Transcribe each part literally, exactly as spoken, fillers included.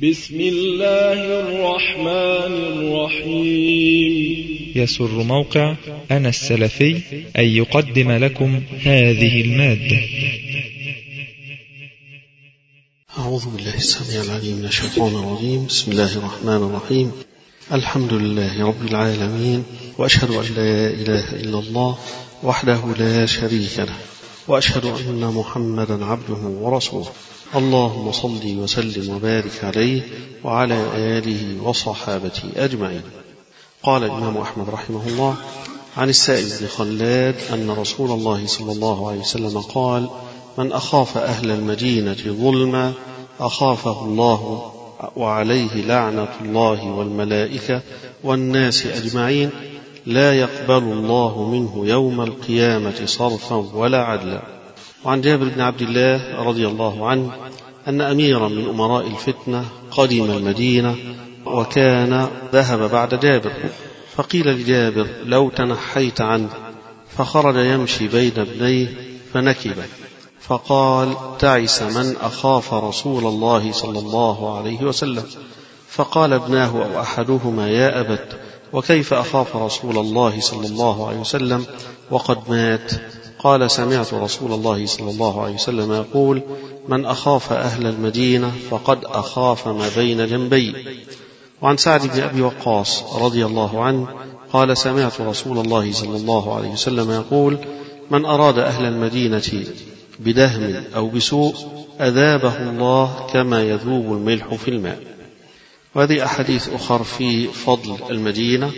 بسم الله الرحمن الرحيم. يسر موقع أنا السلفي أن يقدم لكم هذه المادة. أعوذ بالله السميع العليم من الشيطان الرجيم. بسم الله الرحمن الرحيم. الحمد لله رب العالمين، وأشهد أن لا إله إلا الله وحده لا شريك له، وأشهد أن محمدا عبده ورسوله. اللهم صل وسلم وبارك عليه وعلى آله وصحابته أجمعين. قال الإمام أحمد رحمه الله عن السائب بن خلاد أن رسول الله صلى الله عليه وسلم قال: من أخاف أهل المدينة ظلما أخافه الله وعليه لعنة الله والملائكة والناس أجمعين، لا يقبل الله منه يوم القيامة صرفا ولا عدلا. وعن جابر بن عبد الله رضي الله عنه أن أميرا من أمراء الفتنة قدم المدينة وكان ذهب بعد جابر، فقيل لجابر: لو تنحيت عنه، فخرج يمشي بين ابنيه فنكب، فقال: تعس من أخاف رسول الله صلى الله عليه وسلم. فقال ابناه أو أحدهما: يا أبت، وكيف أخاف رسول الله صلى الله عليه وسلم وقد مات؟ قال: سمعت رسول الله صلى الله عليه وسلم يقول: من أخاف أهل المدينة فقد أخاف ما بين جنبي. وعن سعد بن أبي وقاص رضي الله عنه قال: سمعت رسول الله صلى الله عليه وسلم يقول: من أراد أهل المدينة بدهم أو بسوء أذابه الله كما يذوب الملح في الماء. وهذه أحاديث أخر في فضل المدينة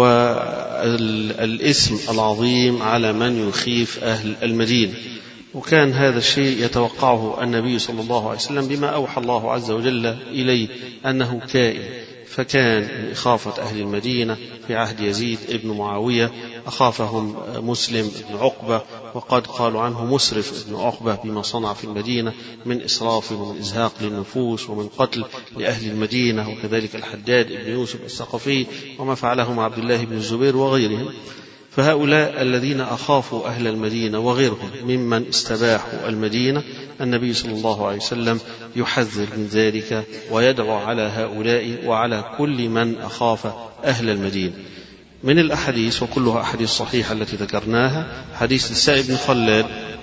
والاسم العظيم على من يخيف أهل المدينة. وكان هذا الشيء يتوقعه النبي صلى الله عليه وسلم بما أوحى الله عز وجل إليه أنه كائن، فكان من إخافة أهل المدينة في عهد يزيد ابن معاوية أخافهم مسلم بن عقبة، وقد قالوا عنه مسرف بن عقبة بما صنع في المدينة من إسراف ومن إزهاق للنفوس ومن قتل لأهل المدينة، وكذلك الحجاج بن يوسف الثقفي وما فعله مع عبد الله بن الزبير وغيرهم. فهؤلاء الذين أخافوا أهل المدينة وغيرهم ممن استباحوا المدينة، النبي صلى الله عليه وسلم يحذر من ذلك ويدعو على هؤلاء وعلى كل من أخاف أهل المدينة. من الأحاديث وكلها أحاديث صحيحة التي ذكرناها، حديث السائب بن خلاد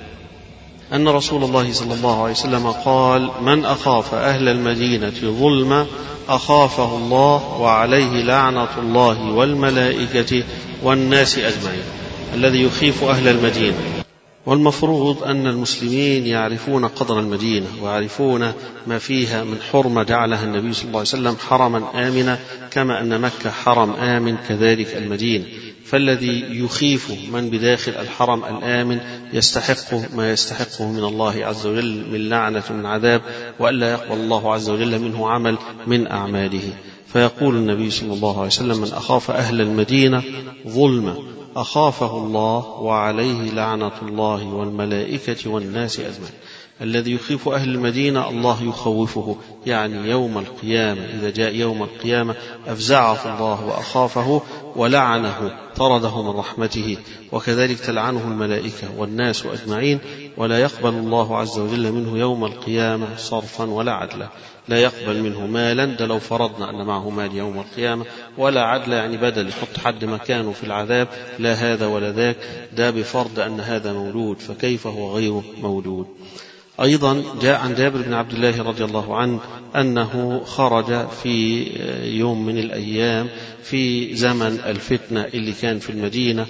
أن رسول الله صلى الله عليه وسلم قال: من أخاف أهل المدينة ظلما أخافه الله وعليه لعنة الله والملائكة والناس أجمعين. الذي يخيف أهل المدينة، والمفروض أن المسلمين يعرفون قدر المدينة ويعرفون ما فيها من حرمة جعلها النبي صلى الله عليه وسلم حرما آمنا، كما أن مكة حرم آمن كذلك المدينة. فالذي يخيف من بداخل الحرم الآمن يستحق ما يستحقه من الله عز وجل من لعنة من عذاب، وألا يقبل الله عز وجل منه عمل من أعماله. فيقول النبي صلى الله عليه وسلم: من أخاف أهل المدينة ظلما أخافه الله وعليه لعنة الله والملائكة والناس أجمعين. الذي يخيف أهل المدينة الله يخوفه، يعني يوم القيامة إذا جاء يوم القيامة أفزعه الله وأخافه ولعنه، طرده من رحمته، وكذلك تلعنه الملائكة والناس أجمعين. ولا يقبل الله عز وجل منه يوم القيامة صرفا ولا عدلا. لا يقبل منه مالا، ده لو فرضنا أن معه مال يوم القيامة، ولا عدل يعني بدل يحط حد مكانه في العذاب، لا هذا ولا ذاك، ده بفرض أن هذا مولود، فكيف هو غيره مولود. أيضا جاء عن جابر بن عبد الله رضي الله عنه أنه خرج في يوم من الأيام في زمن الفتنة اللي كان في المدينة،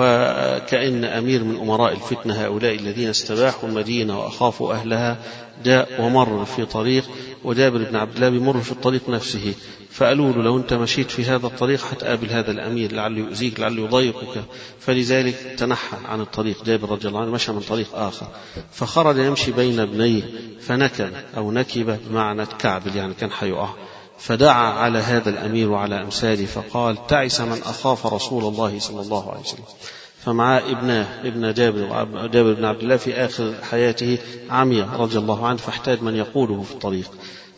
وكأن أمير من أمراء الفتنة هؤلاء الذين استباحوا المدينة وأخافوا أهلها جاء ومر في طريق، وجابر بن عبد الله بمر في الطريق نفسه، فقالوا له: لو أنت مشيت في هذا الطريق هتقابل هذا الأمير لعله يؤذيك لعله يضايقك. فلذلك تنحى عن الطريق جابر رضي الله عنه، مشى من طريق آخر، فخرج يمشي بين ابنيه فنكب أو نكب بمعنى كعبل، يعني كان حيقع. فدعا على هذا الأمير وعلى أمثاله فقال: تعس من أخاف رسول الله صلى الله عليه وسلم. فمعاه ابناه ابن جابر جابر بن عبد الله في آخر حياته عمي رضي الله عنه، فاحتاج من يقوله في الطريق.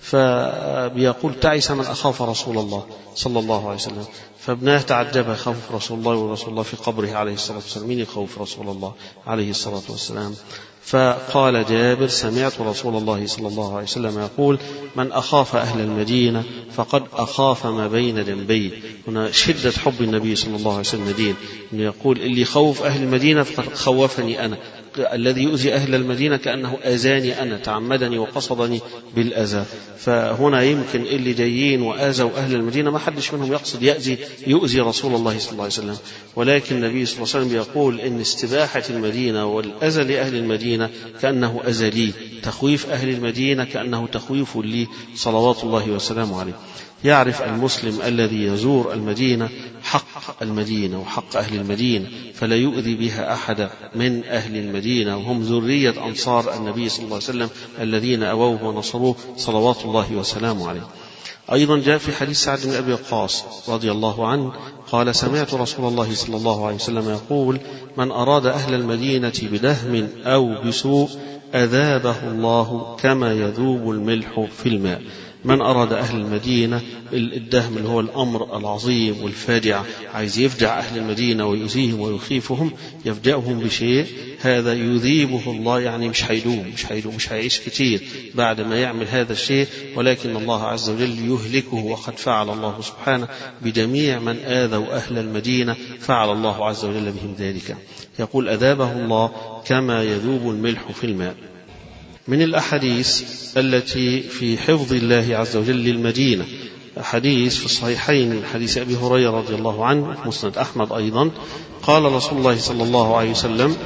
فبيقول تعس من أخاف رسول الله صلى الله عليه وسلم. فابناه تعجب يخاف رسول الله ورسول الله في قبره عليه الصلاة والسلام، من يخوف رسول الله عليه الصلاة والسلام؟ فقال جابر سمعت رسول الله صلى الله عليه وسلم يقول من أخاف أهل المدينة فقد أخاف ما بين جنبيه. هنا شدة حب النبي صلى الله عليه وسلم دين، إنه يقول اللي يخوف أهل المدينة فقد خوفني أنا، الذي يؤذي أهل المدينة كأنه أذاني أنا، تعمدني وقصدني بالأذى. فهنا يمكن اللي جايين وآذوا أهل المدينة ما حدش منهم يقصد يأذي يؤذي رسول الله صلى الله عليه وسلم، ولكن النبي صلى الله عليه وسلم يقول إن استباحة المدينة والأذى لأهل المدينة كأنه أذى لي، تخويف أهل المدينة كأنه تخويف لي صلوات الله وسلامه عليه. يعرف المسلم الذي يزور المدينة حق المدينة وحق أهل المدينة، فلا يؤذي بها أحد من أهل المدينة، وهم ذرية أنصار النبي صلى الله عليه وسلم الذين أووه ونصروه صلوات الله وسلامه عليه. أيضا جاء في حديث سعد بن أبي وقاص رضي الله عنه قال سمعت رسول الله صلى الله عليه وسلم يقول من أراد أهل المدينة بدهم أو بسوء أذابه الله كما يذوب الملح في الماء. من أراد أهل المدينة، الدهم اللي هو الأمر العظيم والفاجع، عايز يفجع أهل المدينة ويؤذيهم ويخيفهم، يفجأهم بشيء هذا يذيبه الله، يعني مش هيدوم مش هيدوم مش هيعيش كتير بعد ما يعمل هذا الشيء، ولكن الله عز وجل يهلكه، وقد فعل الله سبحانه بجميع من آذوا أهل المدينة، فعل الله عز وجل بهم ذلك. يقول أذابه الله كما يذوب الملح في الماء. من الأحاديث التي في حفظ الله عز وجل للمدينة حديث في الصحيحين من حديث أبي هريرة رضي الله عنه مسند أحمد أيضا قال رسول الله صلى الله عليه وسلم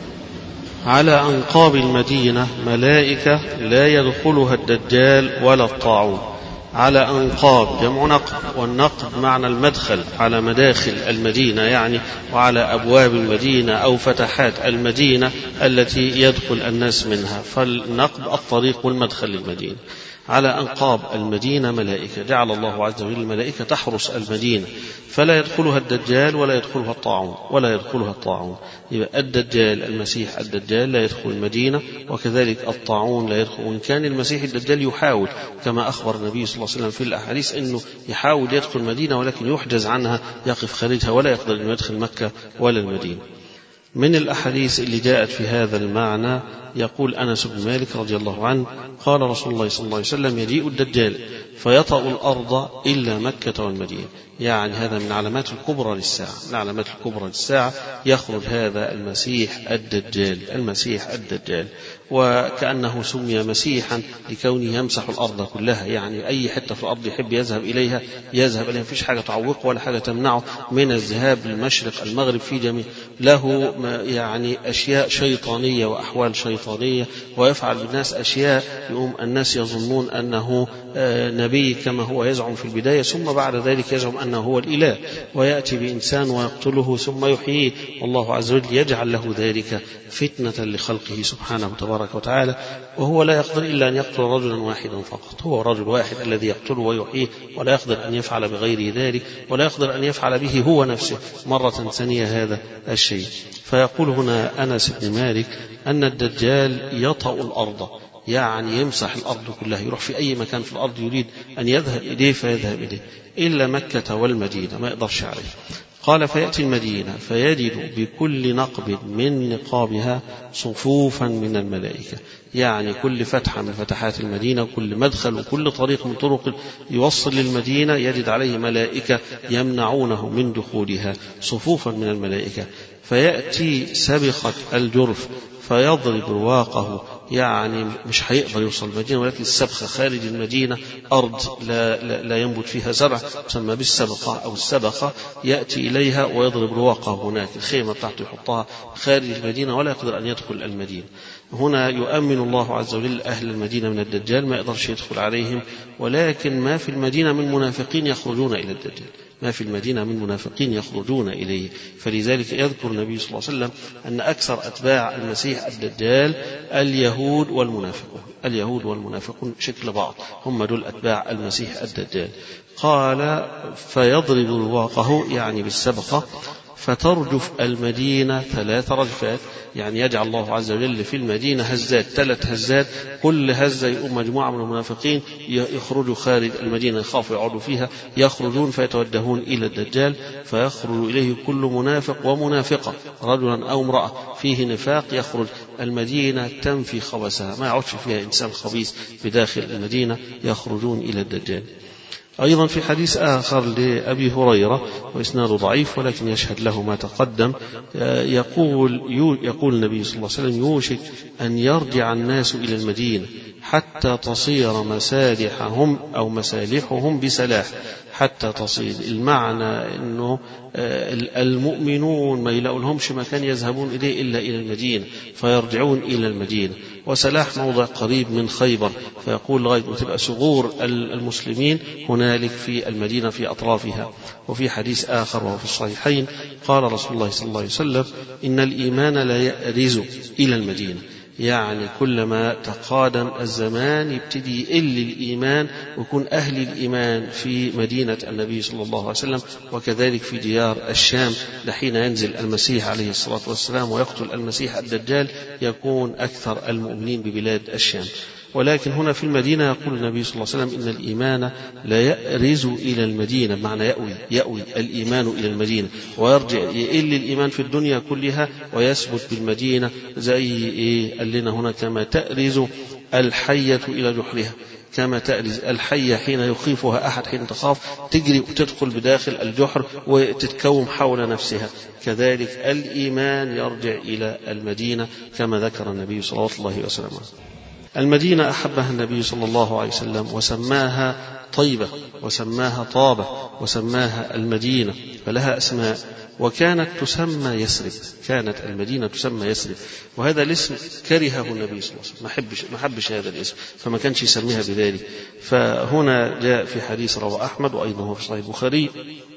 على أنقاب المدينة ملائكة لا يدخلها الدجال ولا الطاعون. على أنقاب جمع نقب، والنقب معنى المدخل، على مداخل المدينة يعني، وعلى أبواب المدينة أو فتحات المدينة التي يدخل الناس منها، فالنقب الطريق والمدخل للمدينة. على أنقاب المدينة ملائكة، جعل الله عز وجل الملائكة تحرس المدينة، فلا يدخلها الدجال ولا يدخلها الطاعون ولا يدخلها الطاعون. يبقى الدجال المسيح الدجال لا يدخل المدينة، وكذلك الطاعون لا يدخل، وإن كان المسيح الدجال يحاول كما أخبر النبي صلى الله عليه وسلم في الأحاديث أنه يحاول يدخل المدينة ولكن يحجز عنها، يقف خارجها ولا يقدر أن يدخل مكة ولا المدينة. من الأحاديث اللي جاءت في هذا المعنى يقول أنس بن مالك رضي الله عنه قال رسول الله صلى الله عليه وسلم يجيء الدجال فيطأ الأرض إلا مكة والمدينة، يعني هذا من علامات الكبرى للساعة، من علامات الكبرى للساعة يخرج هذا المسيح الدجال، المسيح الدجال، وكأنه سمي مسيحا لكونه يمسح الأرض كلها، يعني أي حتة في الأرض يحب يذهب إليها يذهب إليها، مفيش حاجة تعوقه ولا حاجة تمنعه من الذهاب للمشرق المغرب في جميع، له يعني أشياء شيطانية وأحوال شيطانية، ويفعل بالناس أشياء يقوم الناس يظنون أنه نبي كما هو يزعم في البداية، ثم بعد ذلك يزعم أنه هو الإله، ويأتي بإنسان ويقتله ثم يحييه، والله عز وجل يجعل له ذلك فتنة لخلقه سبحانه تبارك وتعالى، وهو لا يقدر إلا أن يقتل رجلا واحدا فقط، هو رجل واحد الذي يقتله ويحييه، ولا يقدر أن يفعل بغير ذلك، ولا يقدر أن يفعل به هو نفسه مرة ثانية هذا الشيء. فيقول هنا أنس بن مالك أن الدجال يطأ الأرض، يعني يمسح الأرض كلها، يروح في أي مكان في الأرض يريد أن يذهب إليه فيذهب إليه إلا مكة والمدينة، ما يقدرش عليه. قال فيأتي المدينة فيجد بكل نقب من نقابها صفوفا من الملائكة، يعني كل فتحة من فتحات المدينة، كل مدخل وكل طريق من طرق يوصل للمدينة يجد عليه ملائكة يمنعونه من دخولها، صفوفا من الملائكة. فيأتي سبخة الجرف فيضرب رواقه، يعني مش هيقدر يوصل المدينة، ولكن السبخة خارج المدينة أرض لا, لا, لا ينبت فيها زرع تسمى بالسبخة أو السبخة، يأتي إليها ويضرب رواقه هناك، الخيمة بتاعته يحطها خارج المدينة ولا يقدر أن يدخل المدينة. هنا يؤمن الله عز وجل أهل المدينة من الدجال، ما يقدرش يدخل عليهم، ولكن ما في المدينة من منافقين يخرجون إلى الدجال، ما في المدينة من منافقين يخرجون إليه. فلذلك يذكر النبي صلى الله عليه وسلم أن أكثر أتباع المسيح الدجال اليهود والمنافقون، اليهود والمنافقون شكل بعض، هم دول أتباع المسيح الدجال. قال فيضرب رواقه يعني بالسبقة فترجف المدينة ثلاث رجفات، يعني يجعل الله عز وجل في المدينة هزات، ثلاث هزات، كل هزة يقوم مجموعة من المنافقين يخرجوا خارج المدينة، يخافوا يقعدوا فيها، يخرجون فيتوجهون إلى الدجال، فيخرج إليه كل منافق ومنافقة رجلا أو امرأة فيه نفاق، يخرج المدينة تنفي خبثها، ما يعودش فيها إنسان خبيث بداخل المدينة، يخرجون إلى الدجال. أيضا في حديث آخر لأبي هريرة وإسناده ضعيف ولكن يشهد له ما تقدم، يقول يقول النبي صلى الله عليه وسلم: يوشك أن يرجع الناس إلى المدينة حتى تصير مسالحهم أو مسالحهم بسلاح، حتى تصير المعنى أنه المؤمنون ما يلاقوا لهمش مكان يذهبون إليه إلا إلى المدينة، فيرجعون إلى المدينة. وسلاح موضع قريب من خيبر، فيقول لغاية ما تبقى ثغور المسلمين هنالك في المدينة في أطرافها. وفي حديث آخر وهو في الصحيحين قال رسول الله صلى الله عليه وسلم: إن الإيمان لا يأرز إلى المدينة، يعني كلما تقادم الزمان يبتدي يقل الإيمان ويكون أهل الإيمان في مدينة النبي صلى الله عليه وسلم، وكذلك في ديار الشام لحين ينزل المسيح عليه الصلاة والسلام ويقتل المسيح الدجال يكون أكثر المؤمنين ببلاد الشام. ولكن هنا في المدينة يقول النبي صلى الله عليه وسلم: إن الإيمان لا يأرز إلى المدينة، بمعنى يأوي يأوي الإيمان إلى المدينة، ويرجع يقل الإيمان في الدنيا كلها ويثبت بالمدينة، زي إيه قال لنا هنا: كما تأرز الحية إلى جحرها، كما تأرز الحية حين يخيفها أحد، حين تخاف تجري وتدخل بداخل الجحر وتتكوم حول نفسها، كذلك الإيمان يرجع إلى المدينة كما ذكر النبي صلى الله عليه وسلم. المدينة أحبها النبي صلى الله عليه وسلم وسماها طيبة وسماها طابة وسماها المدينة، فلها أسماء. وكانت تسمى يثرب، كانت المدينة تسمى يثرب، وهذا الاسم كرهه النبي صلى الله عليه وسلم، ما حبش ما حبش هذا الاسم، فما كانش يسميها بذلك. فهنا جاء في حديث رواه أحمد وأيضا هو في صحيح البخاري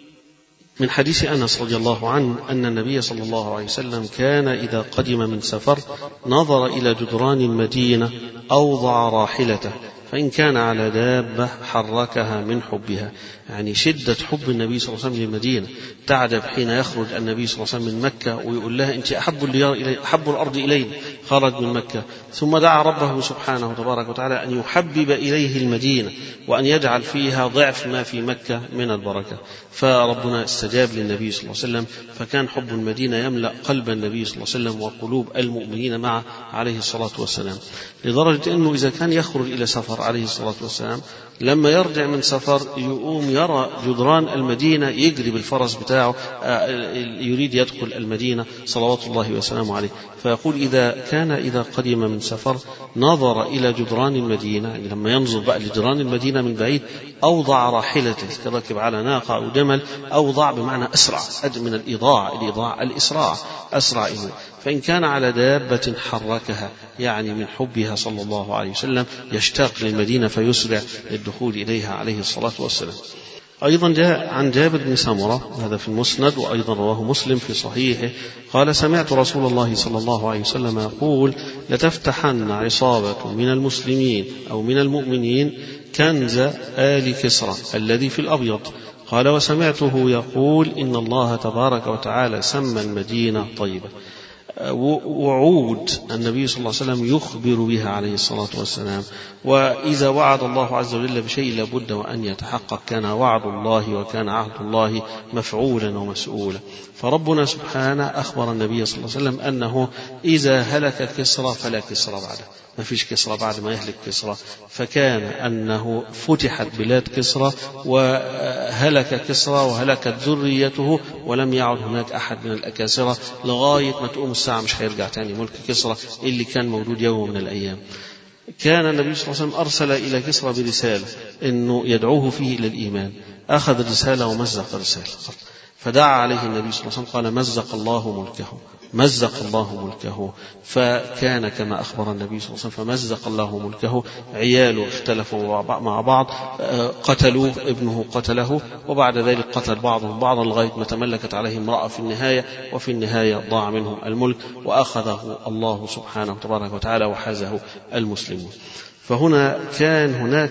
من حديث أنس رضي الله عنه أن النبي صلى الله عليه وسلم كان إذا قدم من سفر نظر إلى جدران المدينة أوضع راحلته، فإن كان على دابة حركها من حبها، يعني شدة حب النبي صلى الله عليه وسلم للمدينة. تعجب حين يخرج النبي صلى الله عليه وسلم من مكة ويقول لها: أنت أحب الديار إلي، أحب الأرض إلي. خرج من مكة ثم دعا ربه سبحانه وتبارك وتعالى أن يحبب إليه المدينة وأن يجعل فيها ضعف ما في مكة من البركة، فربنا استجاب للنبي صلى الله عليه وسلم، فكان حب المدينة يملأ قلب النبي صلى الله عليه وسلم وقلوب المؤمنين معه عليه الصلاة والسلام، لدرجة أنه إذا كان يخرج إلى سفر عليه الصلاة والسلام لما يرجع من سفر يقوم يرى جدران المدينة يجري بالفرس بتاعه يريد يدخل المدينة صلوات الله وسلامه عليه، فيقول: إذا كان إذا قدم من سفر نظر إلى جدران المدينة، يعني لما ينظر بقى لجدران المدينة من بعيد أوضع راحلته، كركب على ناقة أو جمل، أوضع بمعنى أسرع، من الإضاع، الإضاع الإسراع، أسرع إنه. فإن كان على دابة حركها، يعني من حبها صلى الله عليه وسلم يشتاق للمدينة فيسرع للدخول إليها عليه الصلاة والسلام. أيضا جاء عن جابر بن سمرة، هذا في المسند وأيضا رواه مسلم في صحيحه، قال: سمعت رسول الله صلى الله عليه وسلم يقول: لتفتحن عصابة من المسلمين أو من المؤمنين كنز آل كسرى الذي في الأبيض. قال: وسمعته يقول: إن الله تبارك وتعالى سمى المدينة طيبة. وعود النبي صلى الله عليه وسلم يخبر بها عليه الصلاة والسلام، وإذا وعد الله عز وجل بشيء لابد وأن يتحقق، كان وعد الله وكان عهد الله مفعولا ومسؤولا. فربنا سبحانه أخبر النبي صلى الله عليه وسلم أنه إذا هلك كسرى فلا كسرى بعده، ما فيش كسرى بعد ما يهلك كسرى، فكان أنه فتحت بلاد كسرى وهلك كسرى وهلكت ذريته ولم يعد هناك أحد من الأكاسرة لغاية ما تقوم الساعة، مش هيرجع تاني ملك كسرى اللي كان موجود يوم من الأيام. كان النبي صلى الله عليه وسلم أرسل إلى كسرى برسالة إنه يدعوه فيه إلى الإيمان، أخذ الرسالة ومزق الرسالة، فدعا عليه النبي صلى الله عليه وسلم قال: مزق الله ملكه، مزق الله ملكه. فكان كما أخبر النبي صلى الله عليه وسلم، فمزق الله ملكه. عياله اختلفوا مع بعض، قتلوه، ابنه قتله، وبعد ذلك قتل بعضهم بعضا لغاية ما تملكت عليه امرأة في النهاية، وفي النهاية ضاع منهم الملك وأخذه الله سبحانه وتبارك وتعالى وحازه المسلمون. فهنا كان هناك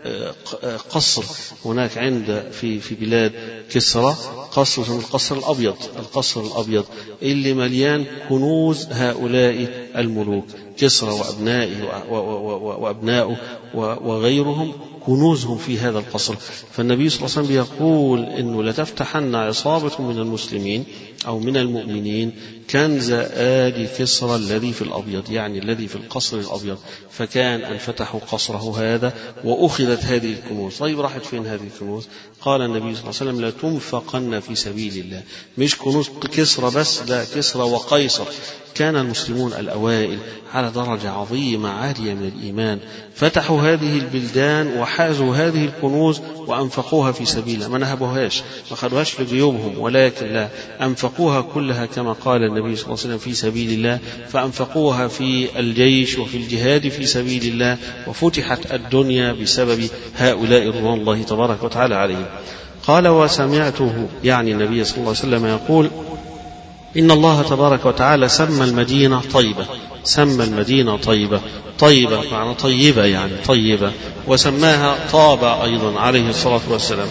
قصر هناك عند في في بلاد كسرى قصر اسمه القصر الأبيض، القصر الأبيض اللي مليان كنوز هؤلاء الملوك، كسرى وأبنائه وأبنائه وغيرهم كنوزهم في هذا القصر. فالنبي صلى الله عليه وسلم يقول إنه لتفتحن عصابة من المسلمين أو من المؤمنين كنز آل كسرى الذي في الأبيض، يعني الذي في القصر الأبيض. فكان أن فتحوا قصره هذا وأخذت هذه الكنوز. طيب راحت فين هذه الكنوز؟ قال النبي صلى الله عليه وسلم لتنفقن في سبيل الله. مش كنوز كسرى بس، لا، كسرى وقيصر. كان المسلمون الأوائل على درجة عظيمة عالية من الإيمان، فتحوا هذه البلدان وحازوا هذه الكنوز وأنفقوها في سبيل الله، ما نهبوهاش، ما خدوهاش لجيوبهم، ولكن لا، أنفقوها كلها كما قال النبي صلى الله عليه وسلم في سبيل الله. فأنفقوها في الجيش وفي الجهاد في سبيل الله، وفتحت الدنيا بسبب هؤلاء رضوان الله تبارك وتعالى عليهم. قال وسمعته، يعني النبي صلى الله عليه وسلم يقول إن الله تبارك وتعالى سمى المدينة طيبة، سمى المدينة طيبة، طيبة معنى طيبة يعني طيبة، وسماها طابة أيضا عليه الصلاة والسلام،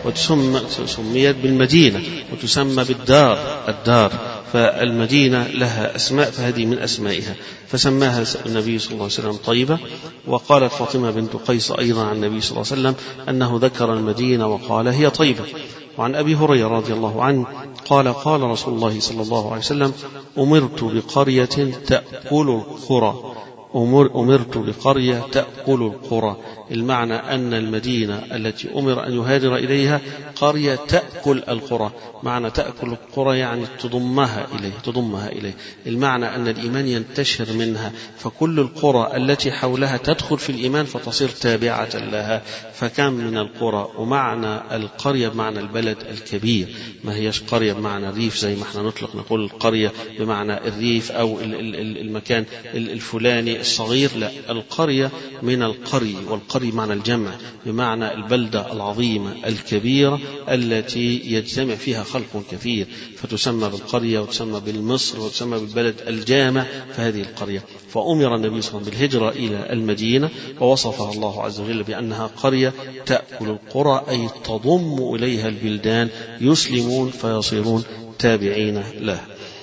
وسميت بالمدينة وتسمى بالدار، الدار. فالمدينة لها أسماء، فهذه من أسمائها، فسماها النبي صلى الله عليه وسلم طيبة. وقالت فاطمة بنت قيس أيضا عن النبي صلى الله عليه وسلم أنه ذكر المدينة وقال هي طيبة. وعن أبي هريرة رضي الله عنه قال قال رسول الله صلى الله عليه وسلم أمرت بقرية تأكل القرى، أمر أمرت بقرية تأكل القرى. المعنى أن المدينة التي أمر أن يهاجر إليها قرية تأكل القرى، معنى تأكل القرى يعني تضمها إليه، تضمها إليه. المعنى أن الإيمان ينتشر منها، فكل القرى التي حولها تدخل في الإيمان فتصير تابعة لها. فكم من القرى، ومعنى القرية بمعنى البلد الكبير، ما هيش قرية بمعنى الريف زي ما احنا نطلق نقول القرية بمعنى الريف أو المكان الفلاني الصغير، لا، القرية من القري، والقري معنى الجمع بمعنى البلدة العظيمة الكبيرة التي يجتمع فيها خلق كثير، فتسمى بالقرية وتسمى بالمصر وتسمى بالبلد الجامع، فهذه القرية. فأمر النبي صلى الله عليه وسلم بالهجرة إلى المدينة، ووصفها الله عز وجل بأنها قرية تأكل القرى، أي تضم إليها البلدان، يسلمون فيصيرون تابعين له.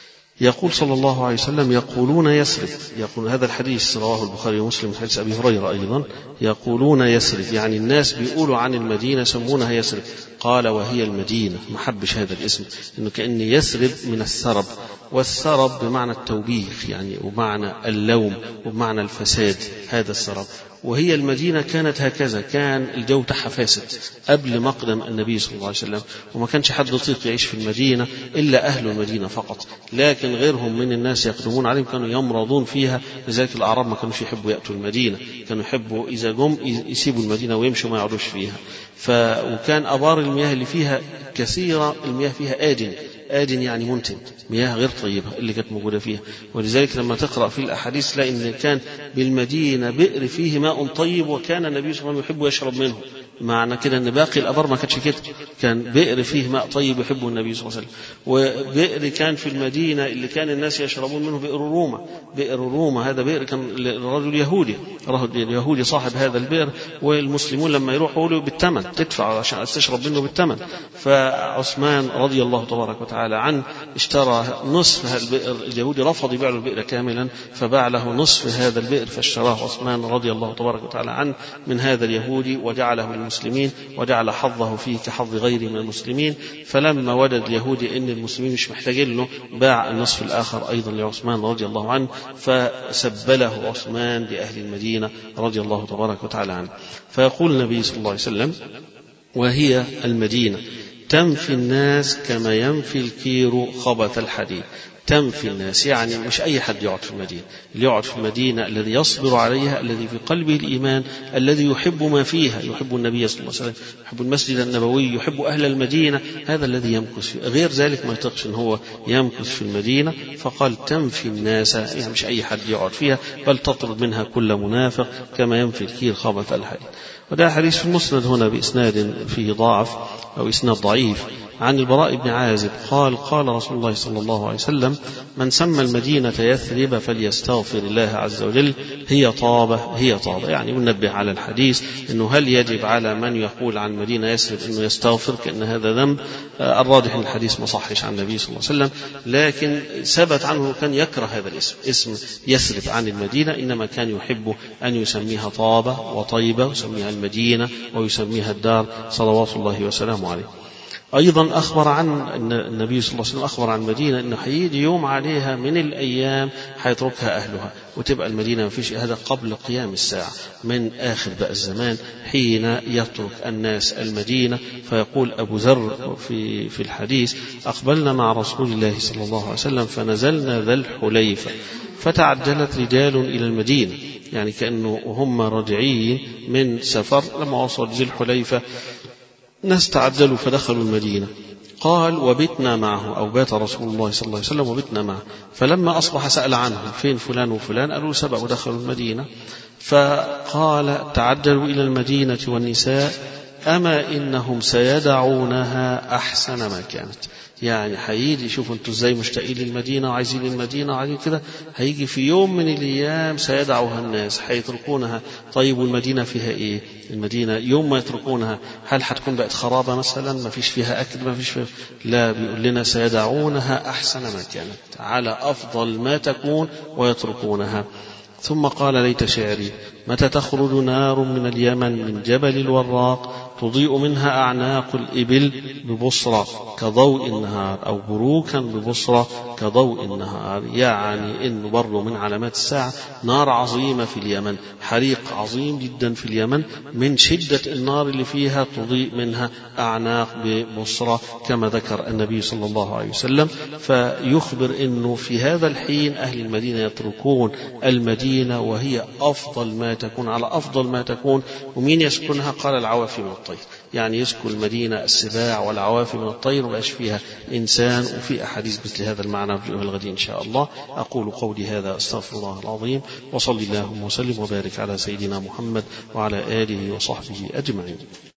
يقول صلى الله عليه وسلم يقولون يسرب، يقول هذا الحديث رواه البخاري ومسلم حديث أبي هريرة أيضا، يقولون يسرب يعني الناس بيقولوا عن المدينة سمونها يسرب. قال وهي المدينة، ما حبش هذا الاسم، إنه كأن يسرب من السرب، والسرب بمعنى التوبيخ يعني، ومعنى اللوم ومعنى الفساد، هذا السرب. وهي المدينة كانت هكذا، كان الجو تحها فاسد قبل مقدم النبي صلى الله عليه وسلم، وما كانش حد يطيق يعيش في المدينة إلا أهل المدينة فقط، لكن غيرهم من الناس يقدمون عليهم كانوا يمرضون فيها. لذلك الأعراب ما كانوش يحبوا يأتوا المدينة، كانوا يحبوا إذا جم يسيبوا المدينة ويمشوا ما يعودوش فيها. ف وكان أبار المياه اللي فيها كثيرة، المياه فيها آدن، آدن يعني منتن، مياه غير طيبة اللي كانت موجودة فيها. ولذلك لما تقرأ في الأحاديث لا إن كان بالمدينة بئر فيه ماء طيب، وكان النبي صلى الله عليه وسلم يحب يشرب منه. معنى كده ان باقي الابار ما كانتش كده، كان بئر فيه ماء طيب يحبه النبي صلى الله عليه وسلم. وبئر كان في المدينة اللي كان الناس يشربون منه بئر روما، بئر روما هذا بئر كان الرجل يهودي، رجل يهودي صاحب هذا البئر، والمسلمون لما يروحوا يقولوا بالثمن تدفع عشان تشرب منه بالثمن. فعثمان رضي الله تبارك وتعالى عنه اشترى نصف البئر، اليهودي رفض يبيع له البئر كاملا فباع له نصف هذا البئر، فاشتراه عثمان رضي الله تبارك وتعالى عنه من هذا اليهودي وجعله للمسلمين، وجعل حظه فيه كحظ غيره من المسلمين. فلما وجد اليهودي ان المسلمين مش محتاجين له باع النصف الاخر ايضا لعثمان رضي الله عنه، فسبله عثمان لاهل المدينة رضي الله تبارك وتعالى عنه. فيقول النبي صلى الله عليه وسلم وهي المدينة تنفي الناس كما ينفي الكير خبث الحديد. تنفي الناس يعني مش أي حد يقعد في المدينة، اللي يقعد في المدينة الذي يصبر عليها، الذي في قلبه الإيمان، الذي يحب ما فيها، يحب النبي صلى الله عليه وسلم، يحب المسجد النبوي، يحب أهل المدينة، هذا الذي يمكث فيه. غير ذلك ما يطيقش إن هو يمكث في المدينة. فقال تنفي الناس يعني مش أي حد يقعد فيها، بل تطرد منها كل منافق كما ينفي الكير خبث الحديد. وده حديث في المسند هنا بإسناد فيه ضعف أو إسناد ضعيف عن البراء بن عازب قال قال رسول الله صلى الله عليه وسلم من سمى المدينة يثرب فليستغفر الله عز وجل هي طابة هي طابة. يعني ننبه على الحديث أنه هل يجب على من يقول عن مدينة يثرب أنه يستغفر كأن هذا ذنب؟ الراجح أن الحديث ما صحش عن النبي صلى الله عليه وسلم، لكن ثبت عنه كان يكره هذا الاسم اسم يثرب عن المدينة، إنما كان يحب أن يسميها طابة وطيبة ويسميها المدينة ويسميها الدار صلوات الله وسلامه عليه. أيضا أخبر عن النبي صلى الله عليه وسلم أخبر عن المدينة أنه حيجي يوم عليها من الأيام حيتركها أهلها وتبقى المدينة ما فيش هذا قبل قيام الساعة من آخر بقى الزمان حين يترك الناس المدينة. فيقول أبو ذر في في الحديث أقبلنا مع رسول الله صلى الله عليه وسلم فنزلنا ذا الحليفة فتعجلت رجال إلى المدينة، يعني كأنه هم راجعين من سفر لما وصل ذي الحليفة ناس تعجلوا فدخلوا المدينة. قال وبتنا معه أو بات رسول الله صلى الله عليه وسلم وبتنا معه، فلما أصبح سأل عنه فين فلان وفلان، قالوا سبق ودخلوا المدينة. فقال تعجلوا إلى المدينة والنساء أما إنهم سيدعونها أحسن ما كانت. يعني هيجي شوفوا انتوا ازاي مشتاقين للمدينة وعايزين المدينة وعايزين كده، هيجي في يوم من الأيام سيدعوها الناس هيتركونها. طيب والمدينة فيها ايه؟ المدينة يوم ما يتركونها هل هتكون بقت خرابة مثلا ما فيش فيها أكل ما فيش فيها؟ لا، بيقول لنا سيدعونها أحسن ما كانت على أفضل ما تكون ويتركونها. ثم قال ليت شعري متى تخرج نار من اليمن من جبل الوراق تضيء منها أعناق الإبل ببصرة كضوء النهار أو بروكا ببصرة كضوء النهار. يعني إنه برضو من علامات الساعة نار عظيمة في اليمن، حريق عظيم جدا في اليمن من شدة النار اللي فيها تضيء منها أعناق ببصرة كما ذكر النبي صلى الله عليه وسلم. فيخبر إنه في هذا الحين أهل المدينة يتركون المدينة وهي أفضل ما تكون على أفضل ما تكون. ومين يسكنها؟ قال العوافي من الطير، يعني يسكن المدينة السباع والعوافي من الطير ومبقاش فيها إنسان. وفي أحاديث مثل هذا المعنى في الغد إن شاء الله. أقول قولي هذا أستغفر الله العظيم وصلي اللهم وسلم وبارك على سيدنا محمد وعلى آله وصحبه أجمعين.